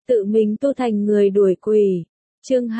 tự mình tu thành người đuổi quỷ. Chương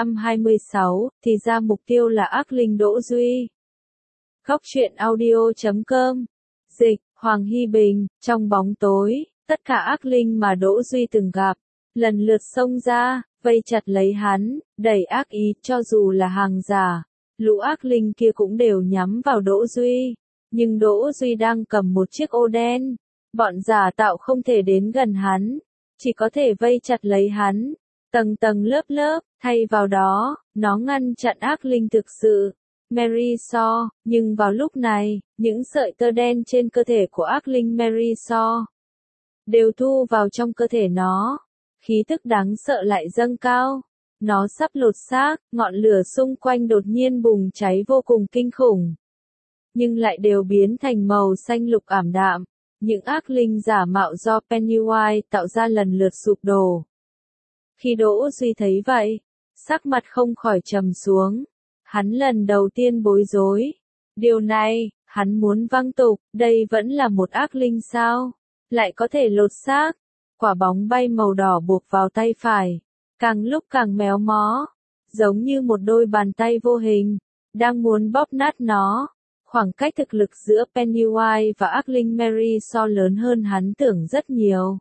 226, thì ra mục tiêu là ác linh Đỗ Duy. Góc truyện audio.com. Dịch, Hoàng Hy Bình. Trong bóng tối, tất cả ác linh mà Đỗ Duy từng gặp, lần lượt xông ra, vây chặt lấy hắn, đầy ác ý, cho dù là hàng giả. Lũ ác linh kia cũng đều nhắm vào Đỗ Duy, nhưng Đỗ Duy đang cầm một chiếc ô đen. Bọn giả tạo không thể đến gần hắn, chỉ có thể vây chặt lấy hắn, tầng tầng lớp lớp, thay vào đó, nó ngăn chặn ác linh thực sự. Mary Saw, nhưng vào lúc này, những sợi tơ đen trên cơ thể của ác linh Mary Saw đều thu vào trong cơ thể nó. Khí tức đáng sợ lại dâng cao. Nó sắp lột xác, ngọn lửa xung quanh đột nhiên bùng cháy vô cùng kinh khủng. Nhưng lại đều biến thành màu xanh lục ảm đạm. Những ác linh giả mạo do Pennywise tạo ra lần lượt sụp đổ. Khi Đỗ Duy thấy vậy, sắc mặt không khỏi trầm xuống. Hắn lần đầu tiên bối rối. Điều này, hắn muốn văng tục, đây vẫn là một ác linh sao? Lại có thể lột xác. Quả bóng bay màu đỏ buộc vào tay phải, càng lúc càng méo mó, giống như một đôi bàn tay vô hình, đang muốn bóp nát nó. Khoảng cách thực lực giữa Pennywise và ác linh Mary Saw lớn hơn hắn tưởng rất nhiều.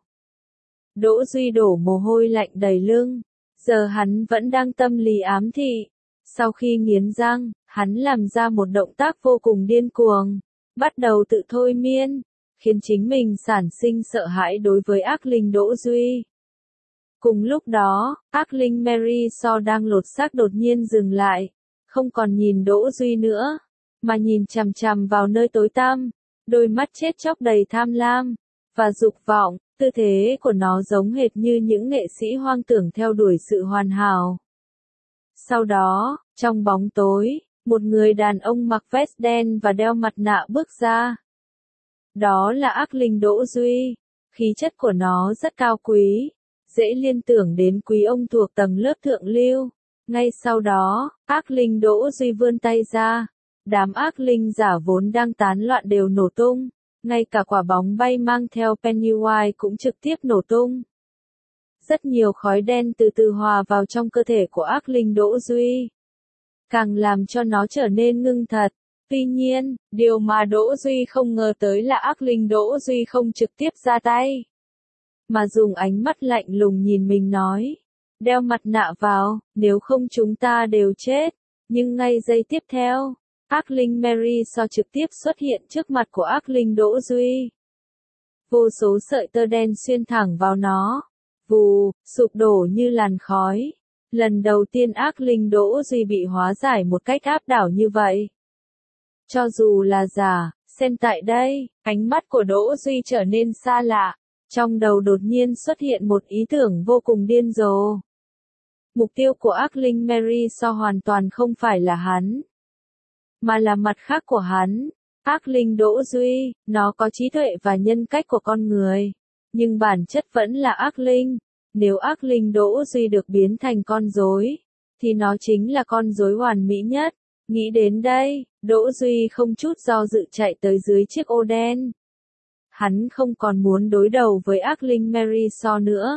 Đỗ Duy đổ mồ hôi lạnh đầy lưng, giờ hắn vẫn đang tâm lý ám thị. Sau khi nghiến răng, hắn làm ra một động tác vô cùng điên cuồng, bắt đầu tự thôi miên, khiến chính mình sản sinh sợ hãi đối với ác linh Đỗ Duy. Cùng lúc đó, ác linh Mary Saw đang lột xác đột nhiên dừng lại, không còn nhìn Đỗ Duy nữa, mà nhìn chằm chằm vào nơi tối tăm, đôi mắt chết chóc đầy tham lam và dục vọng. Tư thế của nó giống hệt như những nghệ sĩ hoang tưởng theo đuổi sự hoàn hảo. Sau đó, trong bóng tối, một người đàn ông mặc vest đen và đeo mặt nạ bước ra. Đó là ác linh Đỗ Duy. Khí chất của nó rất cao quý, dễ liên tưởng đến quý ông thuộc tầng lớp thượng lưu. Ngay sau đó, ác linh Đỗ Duy vươn tay ra. Đám ác linh giả vốn đang tán loạn đều nổ tung. Ngay cả quả bóng bay mang theo Pennywise cũng trực tiếp nổ tung. Rất nhiều khói đen từ từ hòa vào trong cơ thể của ác linh Đỗ Duy, càng làm cho nó trở nên ngưng thật. Tuy nhiên, điều mà Đỗ Duy không ngờ tới là ác linh Đỗ Duy không trực tiếp ra tay, mà dùng ánh mắt lạnh lùng nhìn mình nói, đeo mặt nạ vào, nếu không chúng ta đều chết. Nhưng ngay giây tiếp theo, ác linh Mary Saw trực tiếp xuất hiện trước mặt của ác linh Đỗ Duy. Vô số sợi tơ đen xuyên thẳng vào nó, vù, sụp đổ như làn khói. Lần đầu tiên ác linh Đỗ Duy bị hóa giải một cách áp đảo như vậy. Cho dù là giả, xem tại đây, ánh mắt của Đỗ Duy trở nên xa lạ. Trong đầu đột nhiên xuất hiện một ý tưởng vô cùng điên rồ. Mục tiêu của ác linh Mary Saw hoàn toàn không phải là hắn, mà là mặt khác của hắn. Ác linh Đỗ Duy, nó có trí tuệ và nhân cách của con người, nhưng bản chất vẫn là ác linh. Nếu ác linh Đỗ Duy được biến thành con rối, thì nó chính là con rối hoàn mỹ nhất. Nghĩ đến đây, Đỗ Duy không chút do dự chạy tới dưới chiếc ô đen. Hắn không còn muốn đối đầu với ác linh Mary Saw nữa,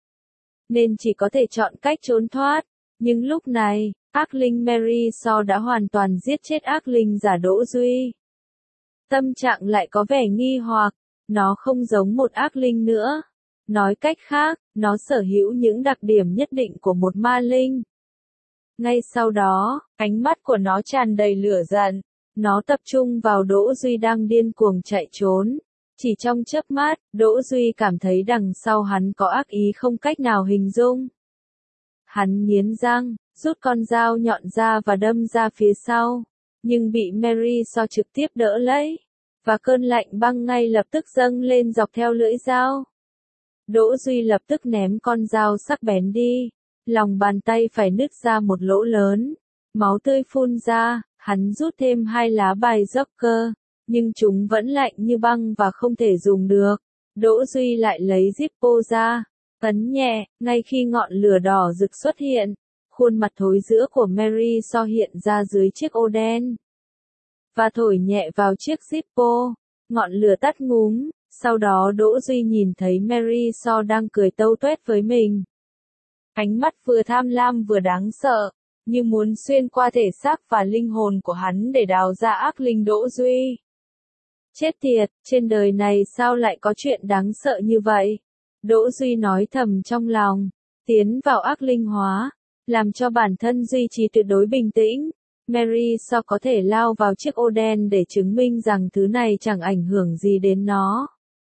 nên chỉ có thể chọn cách trốn thoát. Nhưng lúc này, ác linh Mary Saw đã hoàn toàn giết chết ác linh giả Đỗ Duy. Tâm trạng lại có vẻ nghi hoặc, nó không giống một ác linh nữa. Nói cách khác, nó sở hữu những đặc điểm nhất định của một ma linh. Ngay sau đó, ánh mắt của nó tràn đầy lửa giận. Nó tập trung vào Đỗ Duy đang điên cuồng chạy trốn. Chỉ trong chớp mắt, Đỗ Duy cảm thấy đằng sau hắn có ác ý không cách nào hình dung. Hắn nghiến răng, rút con dao nhọn ra và đâm ra phía sau, nhưng bị Mary Saw trực tiếp đỡ lấy, và cơn lạnh băng ngay lập tức dâng lên dọc theo lưỡi dao. Đỗ Duy lập tức ném con dao sắc bén đi, lòng bàn tay phải nứt ra một lỗ lớn, máu tươi phun ra. Hắn rút thêm 2 lá bài Joker, nhưng chúng vẫn lạnh như băng và không thể dùng được. Đỗ Duy lại lấy Zippo ra, ấn nhẹ. Ngay khi ngọn lửa đỏ rực xuất hiện, khuôn mặt thối rữa của Mary Saw hiện ra dưới chiếc ô đen, và thổi nhẹ vào chiếc Zippo. Ngọn lửa tắt ngúm, Sau đó Đỗ Duy nhìn thấy Mary So đang cười tâu tuét với mình. Ánh mắt vừa tham lam vừa đáng sợ, như muốn xuyên qua thể xác và linh hồn của hắn để đào ra ác linh Đỗ Duy. Chết tiệt, trên đời này sao lại có chuyện đáng sợ như vậy? Đỗ Duy nói thầm trong lòng, tiến vào ác linh hóa, làm cho bản thân duy trì tuyệt đối bình tĩnh. Mary So có thể lao vào chiếc ô đen để chứng minh rằng thứ này chẳng ảnh hưởng gì đến nó.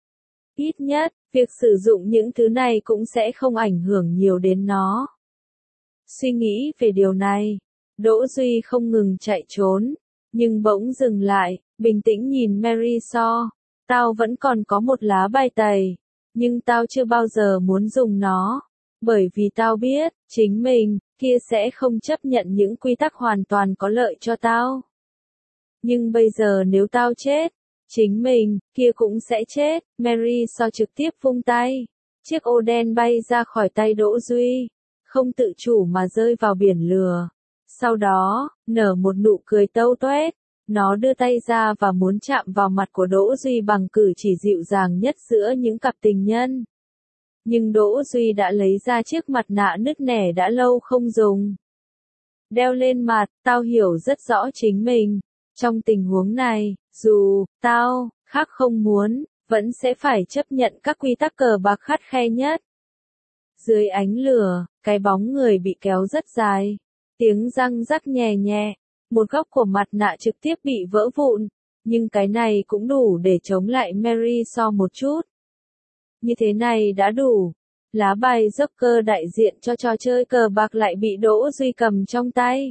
Ít nhất, việc sử dụng những thứ này cũng sẽ không ảnh hưởng nhiều đến nó. Suy nghĩ về điều này, Đỗ Duy không ngừng chạy trốn, nhưng bỗng dừng lại, bình tĩnh nhìn Mary So. Tao vẫn còn có một lá bài tẩy, nhưng tao chưa bao giờ muốn dùng nó, bởi vì tao biết, chính mình, kia sẽ không chấp nhận những quy tắc hoàn toàn có lợi cho tao. Nhưng bây giờ nếu tao chết, chính mình, kia cũng sẽ chết. Mary So trực tiếp vung tay. Chiếc ô đen bay ra khỏi tay Đỗ Duy, không tự chủ mà rơi vào biển lửa. Sau đó, nở một nụ cười tâu tuét. Nó đưa tay ra và muốn chạm vào mặt của Đỗ Duy bằng cử chỉ dịu dàng nhất giữa những cặp tình nhân. Nhưng Đỗ Duy đã lấy ra chiếc mặt nạ nứt nẻ đã lâu không dùng. Đeo lên mặt, tao hiểu rất rõ chính mình. Trong tình huống này, dù, tao, khác không muốn, vẫn sẽ phải chấp nhận các quy tắc cờ bạc khắt khe nhất. Dưới ánh lửa, cái bóng người bị kéo rất dài. Tiếng răng rắc nhè nhẹ. Một góc của mặt nạ trực tiếp bị vỡ vụn. Nhưng cái này cũng đủ để chống lại Mary So một chút. Như thế này đã đủ. Lá bài Joker đại diện cho trò chơi cờ bạc lại bị Đỗ Duy cầm trong tay.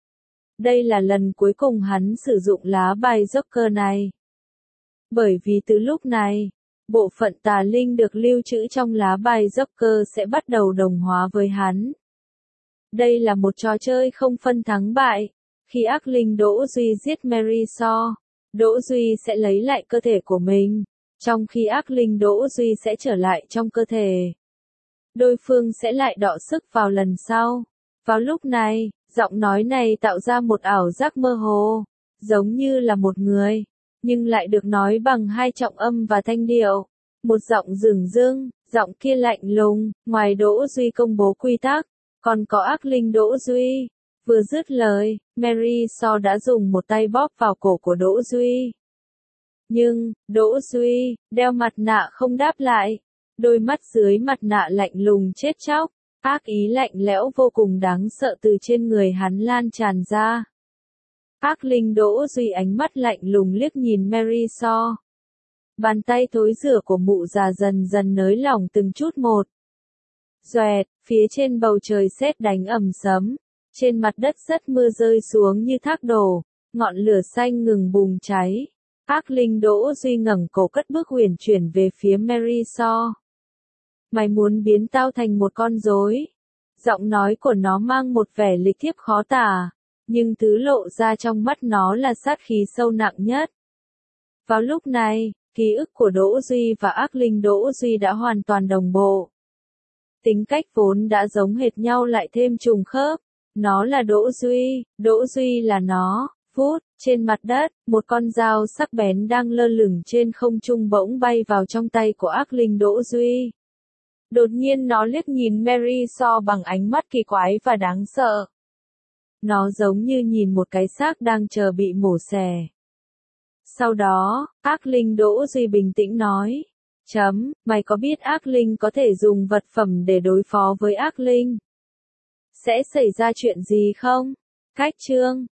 Đây là lần cuối cùng hắn sử dụng lá bài Joker này. Bởi vì từ lúc này, bộ phận tà linh được lưu trữ trong lá bài Joker sẽ bắt đầu đồng hóa với hắn. Đây là một trò chơi không phân thắng bại. Khi ác linh Đỗ Duy giết Mary So, Đỗ Duy sẽ lấy lại cơ thể của mình, trong khi ác linh Đỗ Duy sẽ trở lại trong cơ thể. Đối phương sẽ lại đọ sức vào lần sau. Vào lúc này, giọng nói này tạo ra một ảo giác mơ hồ, giống như là một người, nhưng lại được nói bằng hai trọng âm và thanh điệu. Một giọng dửng dưng, giọng kia lạnh lùng, ngoài Đỗ Duy công bố quy tắc, còn có ác linh Đỗ Duy. Vừa dứt lời, Mary So đã dùng một tay bóp vào cổ của Đỗ Duy. Nhưng, Đỗ Duy, đeo mặt nạ không đáp lại. Đôi mắt dưới mặt nạ lạnh lùng chết chóc, ác ý lạnh lẽo vô cùng đáng sợ từ trên người hắn lan tràn ra. Ác linh Đỗ Duy ánh mắt lạnh lùng liếc nhìn Mary So. Bàn tay thối rữa của mụ già dần dần nới lỏng từng chút một. Doẹt, phía trên bầu trời sét đánh ầm sấm. Trên mặt đất rất mưa rơi xuống như thác đổ, ngọn lửa xanh ngừng bùng cháy. Ác linh Đỗ Duy ngẩng cổ cất bước huyền chuyển về phía Mary So. Mày muốn biến tao thành một con rối? Giọng nói của nó mang một vẻ lịch thiệp khó tả, nhưng thứ lộ ra trong mắt nó là sát khí sâu nặng nhất. Vào lúc này, ký ức của Đỗ Duy và ác linh Đỗ Duy đã hoàn toàn đồng bộ. Tính cách vốn đã giống hệt nhau lại thêm trùng khớp. Nó là Đỗ Duy là nó. Phút, trên mặt đất, một con dao sắc bén đang lơ lửng trên không trung bỗng bay vào trong tay của ác linh Đỗ Duy. Đột nhiên nó liếc nhìn Mary So bằng ánh mắt kỳ quái và đáng sợ. Nó giống như nhìn một cái xác đang chờ bị mổ xẻ. Sau đó, ác linh Đỗ Duy bình tĩnh nói. Mày có biết ác linh có thể dùng vật phẩm để đối phó với ác linh? Sẽ xảy ra chuyện gì không? Cách chương